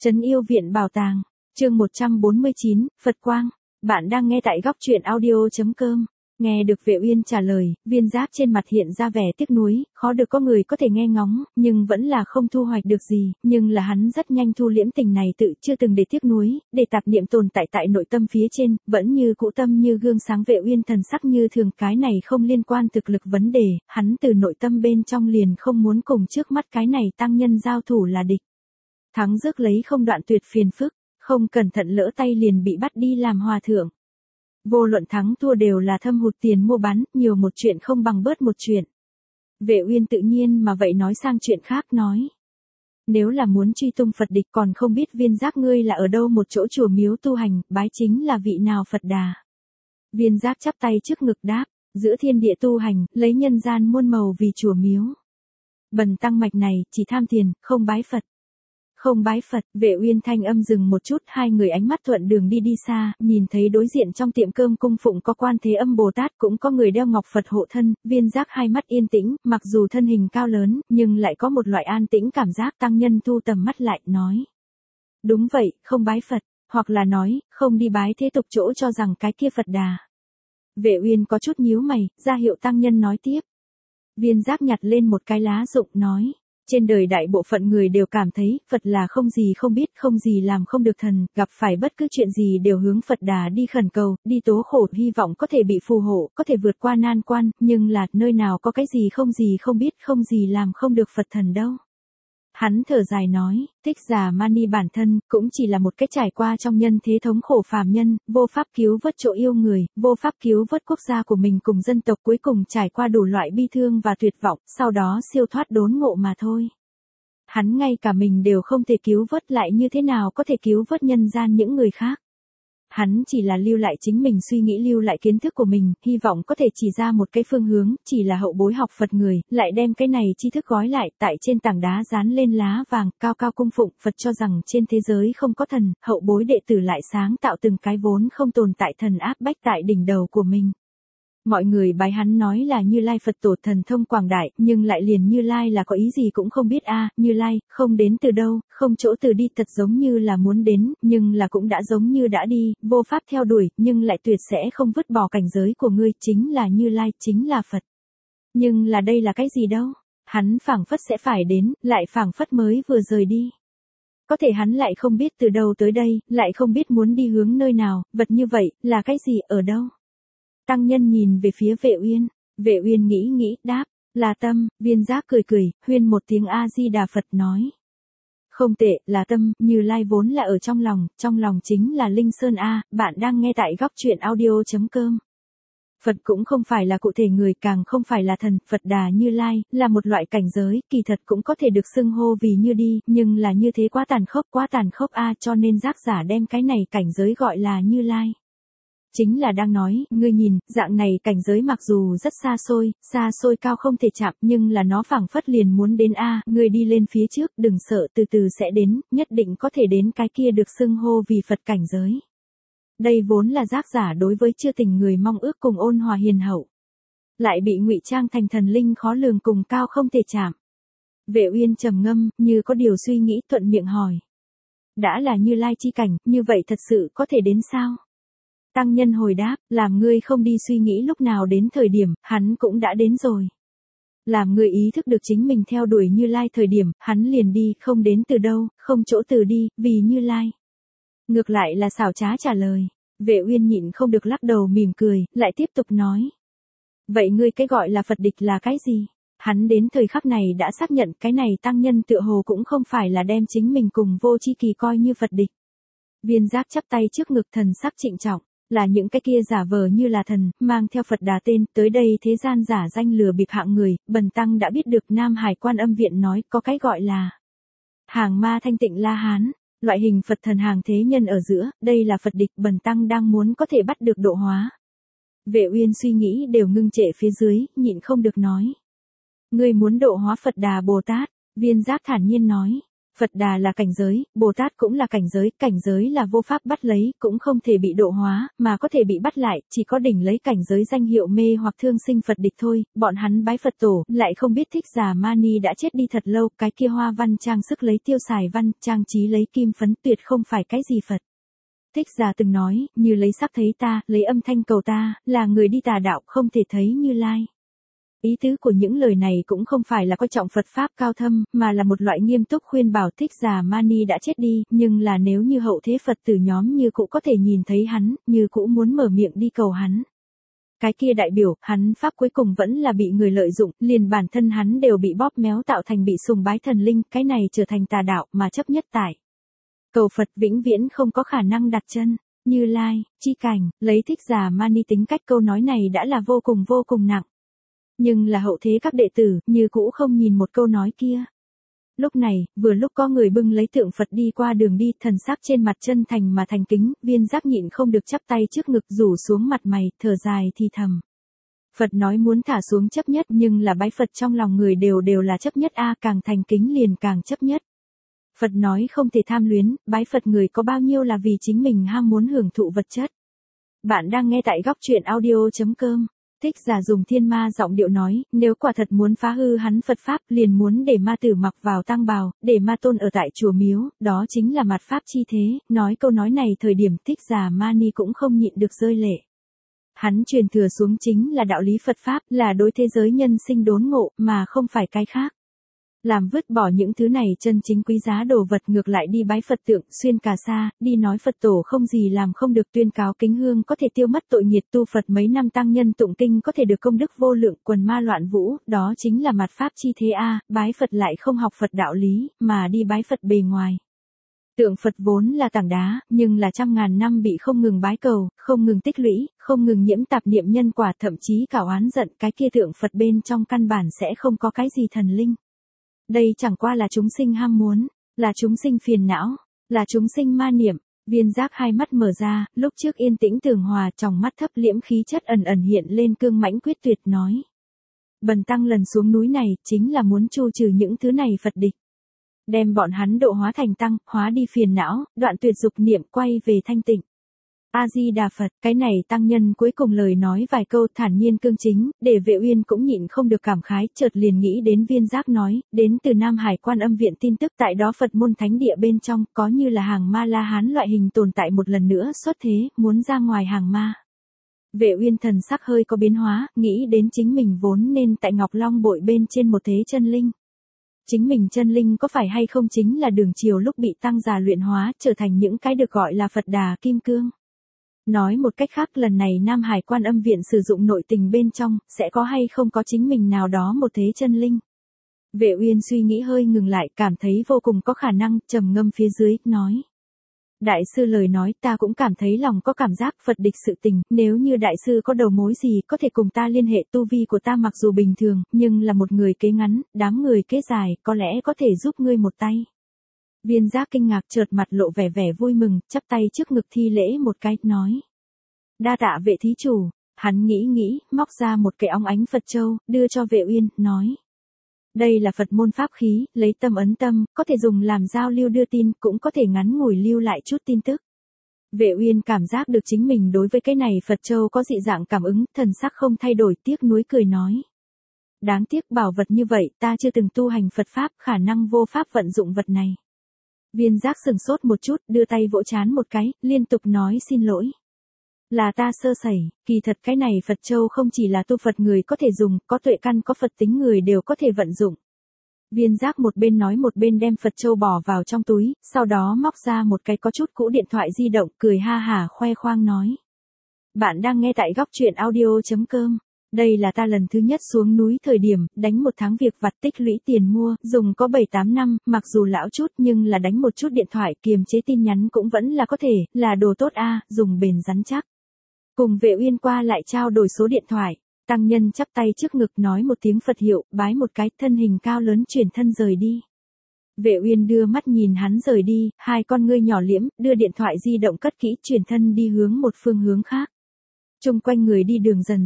Trấn Yêu Viện Bảo Tàng, chương 149, Phật Quang. Bạn đang nghe tại góc truyện audio.com. Nghe được Vệ Uyên trả lời, Viên Giác trên mặt hiện ra vẻ tiếc nuối, khó được có người có thể nghe ngóng, nhưng vẫn là không thu hoạch được gì, nhưng là hắn rất nhanh thu liễm tình này tự chưa từng để tiếc nuối, để tạp niệm tồn tại tại nội tâm phía trên, vẫn như cũ tâm như gương sáng. Vệ Uyên thần sắc như thường, cái này không liên quan thực lực vấn đề, hắn từ nội tâm bên trong liền không muốn cùng trước mắt cái này tăng nhân giao thủ là địch. Thắng rước lấy không đoạn tuyệt phiền phức, không cẩn thận lỡ tay liền bị bắt đi làm hòa thượng. Vô luận thắng thua đều là thâm hụt tiền mua bán, nhiều một chuyện không bằng bớt một chuyện. Vệ Uyên tự nhiên mà vậy nói sang chuyện khác nói. Nếu là muốn truy tung Phật địch còn không biết Viên Giác ngươi là ở đâu một chỗ chùa miếu tu hành, bái chính là vị nào Phật Đà. Viên Giác chắp tay trước ngực đáp, giữa thiên địa tu hành, lấy nhân gian muôn màu vì chùa miếu. Bần tăng mạch này, chỉ tham tiền, không bái Phật. Không bái Phật. Vệ Uyên thanh âm dừng một chút, hai người ánh mắt thuận đường đi xa, nhìn thấy đối diện trong tiệm cơm cung phụng có Quan Thế Âm Bồ Tát, cũng có người đeo ngọc Phật hộ thân. Viên Giác hai mắt yên tĩnh, mặc dù thân hình cao lớn, nhưng lại có một loại an tĩnh cảm giác. Tăng nhân thu tầm mắt lại, nói. Đúng vậy, không bái Phật, hoặc là nói, không đi bái thế tục chỗ cho rằng cái kia Phật Đà. Vệ Uyên có chút nhíu mày, ra hiệu tăng nhân nói tiếp. Viên Giác nhặt lên một cái lá rụng, nói. Trên đời đại bộ phận người đều cảm thấy, Phật là không gì không biết, không gì làm không được thần, gặp phải bất cứ chuyện gì đều hướng Phật Đà đi khẩn cầu, đi tố khổ, hy vọng có thể bị phù hộ, có thể vượt qua nan quan, nhưng là, nơi nào có cái gì không biết, không gì làm không được Phật thần đâu. Hắn thở dài nói, Thích Giả Mani bản thân, cũng chỉ là một cái trải qua trong nhân thế thống khổ phàm nhân, vô pháp cứu vớt chỗ yêu người, vô pháp cứu vớt quốc gia của mình cùng dân tộc, cuối cùng trải qua đủ loại bi thương và tuyệt vọng, sau đó siêu thoát đốn ngộ mà thôi. Hắn ngay cả mình đều không thể cứu vớt, lại như thế nào có thể cứu vớt nhân gian những người khác. Hắn chỉ là lưu lại chính mình suy nghĩ, lưu lại kiến thức của mình, hy vọng có thể chỉ ra một cái phương hướng, chỉ là hậu bối học Phật người, lại đem cái này tri thức gói lại, tại trên tảng đá dán lên lá vàng, cao cao cung phụng. Phật cho rằng trên thế giới không có thần, hậu bối đệ tử lại sáng tạo từng cái vốn không tồn tại thần áp bách tại đỉnh đầu của mình. Mọi người bái hắn nói là Như Lai Phật tổ thần thông quảng đại, nhưng lại liền Như Lai là có ý gì cũng không biết a. Như Lai, không đến từ đâu, không chỗ từ đi, thật giống như là muốn đến, nhưng là cũng đã giống như đã đi, vô pháp theo đuổi, nhưng lại tuyệt sẽ không vứt bỏ cảnh giới của ngươi, chính là Như Lai, chính là Phật. Nhưng là đây là cái gì đâu? Hắn phảng phất sẽ phải đến, lại phảng phất mới vừa rời đi. Có thể hắn lại không biết từ đâu tới đây, lại không biết muốn đi hướng nơi nào, vật như vậy, là cái gì, ở đâu? Tăng nhân nhìn về phía Vệ Uyên, Vệ Uyên nghĩ, đáp, là tâm. Viên Giác cười, huyên một tiếng A-di-đà Phật nói. Không tệ, là tâm, Như Lai vốn là ở trong lòng chính là Linh Sơn A. Bạn đang nghe tại góc truyện audio.com. Phật cũng không phải là cụ thể người, càng không phải là thần, Phật Đà Như Lai, là một loại cảnh giới, kỳ thật cũng có thể được xưng hô vì như đi, nhưng là như thế quá tàn khốc A, cho nên giác giả đem cái này cảnh giới gọi là Như Lai. Chính là đang nói, ngươi nhìn, dạng này cảnh giới mặc dù rất xa xôi cao không thể chạm, nhưng là nó phảng phất liền muốn đến a. Ngươi đi lên phía trước, đừng sợ, từ từ sẽ đến, nhất định có thể đến cái kia được xưng hô vì Phật cảnh giới. Đây vốn là giác giả đối với chưa tình người mong ước cùng ôn hòa hiền hậu, lại bị ngụy trang thành thần linh khó lường cùng cao không thể chạm. Vệ Uyên trầm ngâm, như có điều suy nghĩ, thuận miệng hỏi. Đã là Như Lai chi cảnh, như vậy thật sự có thể đến sao? Tăng nhân hồi đáp, làm ngươi không đi suy nghĩ lúc nào đến thời điểm, hắn cũng đã đến rồi. Làm ngươi ý thức được chính mình theo đuổi Như Lai thời điểm, hắn liền đi, không đến từ đâu, không chỗ từ đi, vì Như Lai. Ngược lại là xảo trá trả lời. Vệ Uyên nhịn không được lắc đầu mỉm cười, lại tiếp tục nói. Vậy ngươi cái gọi là Phật địch là cái gì? Hắn đến thời khắc này đã xác nhận cái này tăng nhân tựa hồ cũng không phải là đem chính mình cùng Vô Chi Kỳ coi như Phật địch. Viên Giác chắp tay trước ngực, thần sắc trịnh trọng. Là những cái kia giả vờ như là thần, mang theo Phật Đà tên, tới đây thế gian giả danh lừa bịp hạng người. Bần tăng đã biết được Nam Hải Quan Âm Viện nói có cái gọi là hàng ma thanh tịnh La Hán, loại hình Phật thần hàng thế nhân ở giữa, đây là Phật địch, bần tăng đang muốn có thể bắt được độ hóa. Vệ Uyên suy nghĩ đều ngưng trệ phía dưới, nhịn không được nói. Ngươi muốn độ hóa Phật Đà Bồ Tát? Viên Giác thản nhiên nói. Phật Đà là cảnh giới, Bồ Tát cũng là cảnh giới là vô pháp bắt lấy, cũng không thể bị độ hóa, mà có thể bị bắt lại, chỉ có đỉnh lấy cảnh giới danh hiệu mê hoặc thương sinh Phật địch thôi. Bọn hắn bái Phật tổ, lại không biết Thích Giả Mani đã chết đi thật lâu, cái kia hoa văn trang sức lấy tiêu xài văn, trang trí lấy kim phấn tuyệt không phải cái gì Phật. Thích Giả từng nói, như lấy sắc thấy ta, lấy âm thanh cầu ta, là người đi tà đạo, không thể thấy Như Lai. Ý tứ của những lời này cũng không phải là coi trọng Phật Pháp cao thâm, mà là một loại nghiêm túc khuyên bảo Thích Giả Mani đã chết đi, nhưng là nếu như hậu thế Phật tử nhóm như cũ có thể nhìn thấy hắn, như cũ muốn mở miệng đi cầu hắn. Cái kia đại biểu, hắn Pháp cuối cùng vẫn là bị người lợi dụng, liền bản thân hắn đều bị bóp méo tạo thành bị sùng bái thần linh, cái này trở thành tà đạo mà chấp nhất tại. Cầu Phật vĩnh viễn không có khả năng đặt chân. Như Lai, chi cảnh, lấy Thích Giả Mani tính cách câu nói này đã là vô cùng nặng. Nhưng là hậu thế các đệ tử, như cũ không nhìn một câu nói kia. Lúc này, vừa lúc có người bưng lấy tượng Phật đi qua đường đi, thần sắc trên mặt chân thành mà thành kính, Viên Giác nhịn không được chắp tay trước ngực rủ xuống mặt mày, thở dài thì thầm. Phật nói muốn thả xuống chấp nhất, nhưng là bái Phật trong lòng người đều là chấp nhất càng thành kính liền càng chấp nhất. Phật nói không thể tham luyến, bái Phật người có bao nhiêu là vì chính mình ham muốn hưởng thụ vật chất. Bạn đang nghe tại góc truyện audio.com. Thích Giả dùng thiên ma giọng điệu nói, nếu quả thật muốn phá hư hắn Phật Pháp, liền muốn để ma tử mặc vào tang bào, để ma tôn ở tại chùa miếu, đó chính là mặt Pháp chi thế. Nói câu nói này thời điểm Thích Giả Mani cũng không nhịn được rơi lệ. Hắn truyền thừa xuống chính là đạo lý Phật Pháp, là đối thế giới nhân sinh đốn ngộ, mà không phải cái khác. Làm vứt bỏ những thứ này chân chính quý giá đồ vật, ngược lại đi bái Phật tượng, xuyên cà sa, đi nói Phật tổ không gì làm không được, tuyên cáo kính hương có thể tiêu mất tội nghiệt, tu Phật mấy năm tăng nhân tụng kinh có thể được công đức vô lượng, quần ma loạn vũ, đó chính là mặt Pháp chi thế bái Phật lại không học Phật đạo lý, mà đi bái Phật bề ngoài. Tượng Phật vốn là tảng đá, nhưng là trăm ngàn năm bị không ngừng bái cầu, không ngừng tích lũy, không ngừng nhiễm tạp niệm nhân quả, thậm chí cả oán giận, cái kia tượng Phật bên trong căn bản sẽ không có cái gì thần linh. Đây chẳng qua là chúng sinh ham muốn, là chúng sinh phiền não, là chúng sinh ma niệm. Viên Giác hai mắt mở ra, lúc trước yên tĩnh tường hòa, trong mắt thấp liễm khí chất ẩn hiện lên cương mãnh quyết tuyệt nói. Bần tăng lần xuống núi này, chính là muốn tru trừ những thứ này Phật địch. Đem bọn hắn độ hóa thành tăng, hóa đi phiền não, đoạn tuyệt dục niệm, quay về thanh tịnh. A-di-đà Phật, cái này tăng nhân cuối cùng lời nói vài câu thản nhiên cương chính, để Vệ Uyên cũng nhịn không được cảm khái, chợt liền nghĩ đến Viên Giác nói, đến từ Nam Hải Quan Âm Viện tin tức, tại đó Phật môn thánh địa bên trong, có như là hàng ma la hán loại hình tồn tại một lần nữa xuất thế, muốn ra ngoài hàng ma. Vệ Uyên thần sắc hơi có biến hóa, nghĩ đến chính mình vốn nên tại Ngọc Long bội bên trên một thế chân linh. Chính mình chân linh có phải hay không chính là đường chiều lúc bị tăng già luyện hóa, trở thành những cái được gọi là Phật Đà Kim Cương. Nói một cách khác, lần này Nam Hải Quan Âm Viện sử dụng nội tình bên trong, sẽ có hay không có chính mình nào đó một thế chân linh. Vệ Uyên suy nghĩ hơi ngừng lại, cảm thấy vô cùng có khả năng, trầm ngâm phía dưới, nói. Đại sư lời nói ta cũng cảm thấy lòng có cảm giác Phật địch sự tình, nếu như đại sư có đầu mối gì có thể cùng ta liên hệ, tu vi của ta mặc dù bình thường, nhưng là một người kế ngắn, đám người kế dài, có lẽ có thể giúp ngươi một tay. Viên Giác kinh ngạc, chợt mặt lộ vẻ vui mừng, chắp tay trước ngực thi lễ một cái, nói. Đa tạ Vệ thí chủ. Hắn nghĩ, móc ra một cái óng ánh Phật châu, đưa cho Vệ Uyên, nói. Đây là Phật môn pháp khí, lấy tâm ấn tâm, có thể dùng làm giao lưu đưa tin, cũng có thể ngắn ngủi lưu lại chút tin tức. Vệ Uyên cảm giác được chính mình đối với cái này Phật châu có dị dạng cảm ứng, thần sắc không thay đổi, tiếc nuối cười nói. Đáng tiếc bảo vật như vậy, ta chưa từng tu hành Phật Pháp, khả năng vô pháp vận dụng vật này. Viên Giác sừng sốt một chút, đưa tay vỗ trán một cái, liên tục nói xin lỗi. Là ta sơ sẩy, kỳ thật cái này Phật châu không chỉ là tu Phật người có thể dùng, có tuệ căn có Phật tính người đều có thể vận dụng. Viên Giác một bên nói một bên đem Phật châu bỏ vào trong túi, sau đó móc ra một cái có chút cũ điện thoại di động, cười ha hả khoe khoang nói. Bạn đang nghe tại góc truyện audio.com. Đây là ta lần thứ nhất xuống núi thời điểm, đánh một tháng việc vặt tích lũy tiền mua, dùng có 7-8 năm, mặc dù lão chút nhưng là đánh một chút điện thoại, kiềm chế tin nhắn cũng vẫn là có thể, là đồ tốt dùng bền rắn chắc. Cùng Vệ Uyên qua lại trao đổi số điện thoại, tăng nhân chắp tay trước ngực nói một tiếng Phật hiệu, bái một cái, thân hình cao lớn chuyển thân rời đi. Vệ Uyên đưa mắt nhìn hắn rời đi, hai con ngươi nhỏ liễm, đưa điện thoại di động cất kỹ, chuyển thân đi hướng một phương hướng khác. Chung quanh người đi đường dần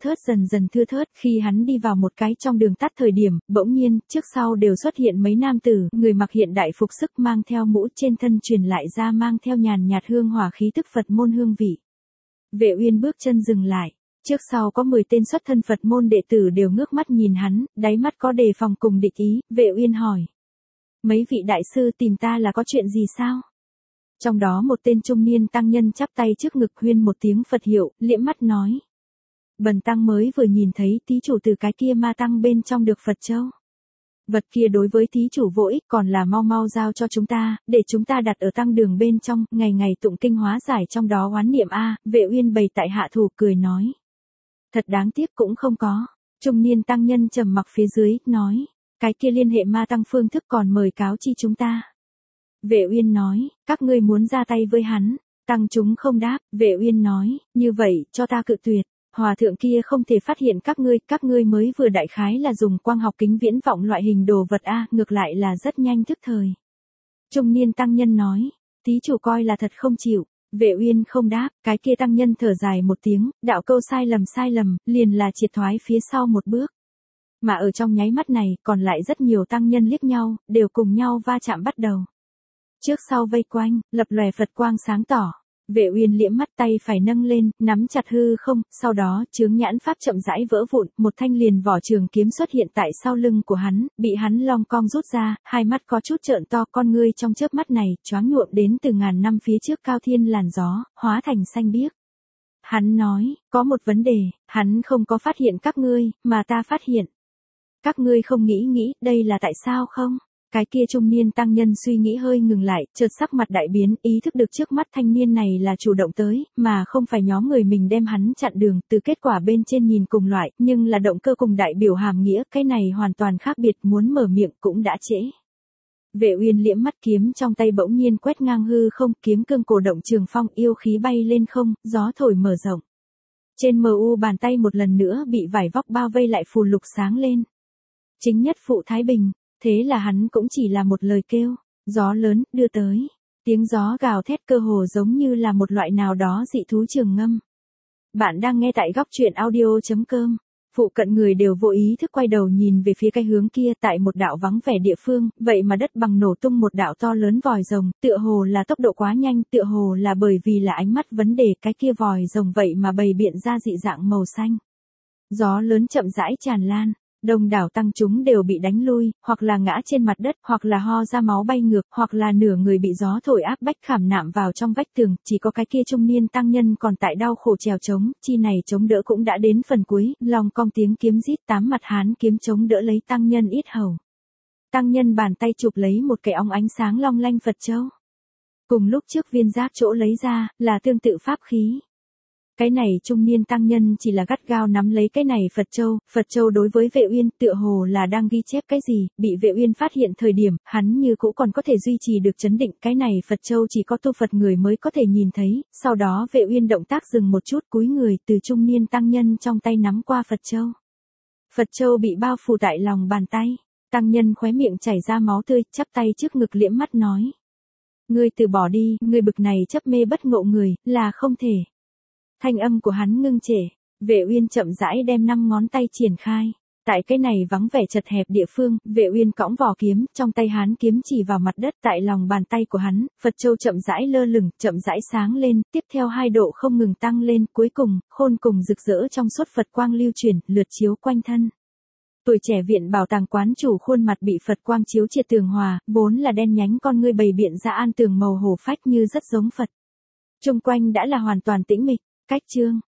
dần thưa thớt, khi hắn đi vào một cái trong đường tắt thời điểm, bỗng nhiên, trước sau đều xuất hiện mấy nam tử, người mặc hiện đại phục sức mang theo mũ trên thân truyền lại ra mang theo nhàn nhạt hương hỏa khí tức Phật môn hương vị. Vệ Uyên bước chân dừng lại, trước sau có 10 tên xuất thân Phật môn đệ tử đều ngước mắt nhìn hắn, đáy mắt có đề phòng cùng địch ý, Vệ Uyên hỏi. Mấy vị đại sư tìm ta là có chuyện gì sao? Trong đó một tên trung niên tăng nhân chắp tay trước ngực huyên một tiếng Phật hiệu, liễm mắt nói. Bần tăng mới vừa nhìn thấy thí chủ từ cái kia ma tăng bên trong được Phật châu. Vật kia đối với thí chủ vô ích, còn là mau mau giao cho chúng ta, để chúng ta đặt ở tăng đường bên trong, ngày ngày tụng kinh hóa giải trong đó oán niệm a. Vệ Uyên bày tại hạ thủ cười nói. Thật đáng tiếc cũng không có. Trung niên tăng nhân trầm mặc phía dưới, nói. Cái kia liên hệ ma tăng phương thức còn mời cáo chi chúng ta. Vệ Uyên nói, các ngươi muốn ra tay với hắn. Tăng chúng không đáp, Vệ Uyên nói, như vậy, cho ta cự tuyệt. Hòa thượng kia không thể phát hiện các ngươi mới vừa đại khái là dùng quang học kính viễn vọng loại hình đồ vật a, ngược lại là rất nhanh thức thời. Trung niên tăng nhân nói, thí chủ coi là thật không chịu. Vệ Uyên không đáp, cái kia tăng nhân thở dài một tiếng, đạo câu sai lầm, liền là triệt thoái phía sau một bước. Mà ở trong nháy mắt này, còn lại rất nhiều tăng nhân liếc nhau, đều cùng nhau va chạm bắt đầu. Trước sau vây quanh, lập lòe Phật quang sáng tỏ. Vệ Uyên liễm mắt, tay phải nâng lên, nắm chặt hư không, sau đó chướng nhãn pháp chậm rãi vỡ vụn, một thanh liền vỏ trường kiếm xuất hiện tại sau lưng của hắn, bị hắn long cong rút ra, hai mắt có chút trợn to, con ngươi trong chớp mắt này choáng nhuộm đến từ ngàn năm phía trước cao thiên làn gió, hóa thành xanh biếc. Hắn nói, có một vấn đề, hắn không có phát hiện các ngươi, mà ta phát hiện. Các ngươi không nghĩ, đây là tại sao không? Cái kia trung niên tăng nhân suy nghĩ hơi ngừng lại, chợt sắc mặt đại biến, ý thức được trước mắt thanh niên này là chủ động tới, mà không phải nhóm người mình đem hắn chặn đường, từ kết quả bên trên nhìn cùng loại, nhưng là động cơ cùng đại biểu hàm nghĩa, cái này hoàn toàn khác biệt, muốn mở miệng cũng đã trễ. Vệ Uyên liễm mắt, kiếm trong tay bỗng nhiên quét ngang hư không, kiếm cương cổ động trường phong, yêu khí bay lên không, gió thổi mở rộng. Trên MU bàn tay một lần nữa bị vải vóc bao vây lại, phù lục sáng lên. Chính nhất phụ Thái Bình. Thế là hắn cũng chỉ là một lời kêu, gió lớn, đưa tới. Tiếng gió gào thét cơ hồ giống như là một loại nào đó dị thú trường ngâm. Bạn đang nghe tại góc truyện audio.com. Phụ cận người đều vô ý thức quay đầu nhìn về phía cái hướng kia, tại một đạo vắng vẻ địa phương, vậy mà đất bằng nổ tung một đạo to lớn vòi rồng, tựa hồ là tốc độ quá nhanh, tựa hồ là bởi vì là ánh mắt vấn đề, cái kia vòi rồng vậy mà bày biện ra dị dạng màu xanh. Gió lớn chậm rãi tràn lan. Đông đảo tăng chúng đều bị đánh lui, hoặc là ngã trên mặt đất, hoặc là ho ra máu bay ngược, hoặc là nửa người bị gió thổi áp bách khảm nạm vào trong vách tường, chỉ có cái kia trung niên tăng nhân còn tại đau khổ trèo trống, chi này chống đỡ cũng đã đến phần cuối, lòng cong tiếng kiếm rít, 8 mặt hán kiếm chống đỡ lấy tăng nhân yết hầu. Tăng nhân bàn tay chụp lấy một cái óng ánh sáng long lanh Phật châu. Cùng lúc trước viên giáp chỗ lấy ra, là tương tự pháp khí. Cái này trung niên tăng nhân chỉ là gắt gao nắm lấy cái này Phật châu đối với Vệ Uyên tựa hồ là đang ghi chép cái gì, bị Vệ Uyên phát hiện thời điểm, hắn như cũ còn có thể duy trì được trấn định, cái này Phật châu chỉ có tu Phật người mới có thể nhìn thấy, sau đó Vệ Uyên động tác dừng một chút, cúi người từ trung niên tăng nhân trong tay nắm qua Phật châu. Phật châu bị bao phủ tại lòng bàn tay, tăng nhân khóe miệng chảy ra máu tươi, chắp tay trước ngực liễm mắt nói. Ngươi từ bỏ đi, ngươi bực này chấp mê bất ngộ người, là không thể. Thanh âm của hắn ngưng trệ, Vệ Uyên chậm rãi đem 5 ngón tay triển khai. Tại cái này vắng vẻ chật hẹp địa phương, Vệ Uyên cõng vỏ kiếm, trong tay hắn kiếm chỉ vào mặt đất, tại lòng bàn tay của hắn, Phật châu chậm rãi lơ lửng, chậm rãi sáng lên, tiếp theo 2 độ không ngừng tăng lên, cuối cùng, khôn cùng rực rỡ trong suốt Phật quang lưu chuyển, lượt chiếu quanh thân. Tuổi trẻ viện bảo tàng quán chủ khuôn mặt bị Phật quang chiếu triệt tường hòa, vốn là đen nhánh con ngươi bày biện ra an tường màu hổ phách như rất giống Phật. Chung quanh đã là hoàn toàn tĩnh mịch. Cách chương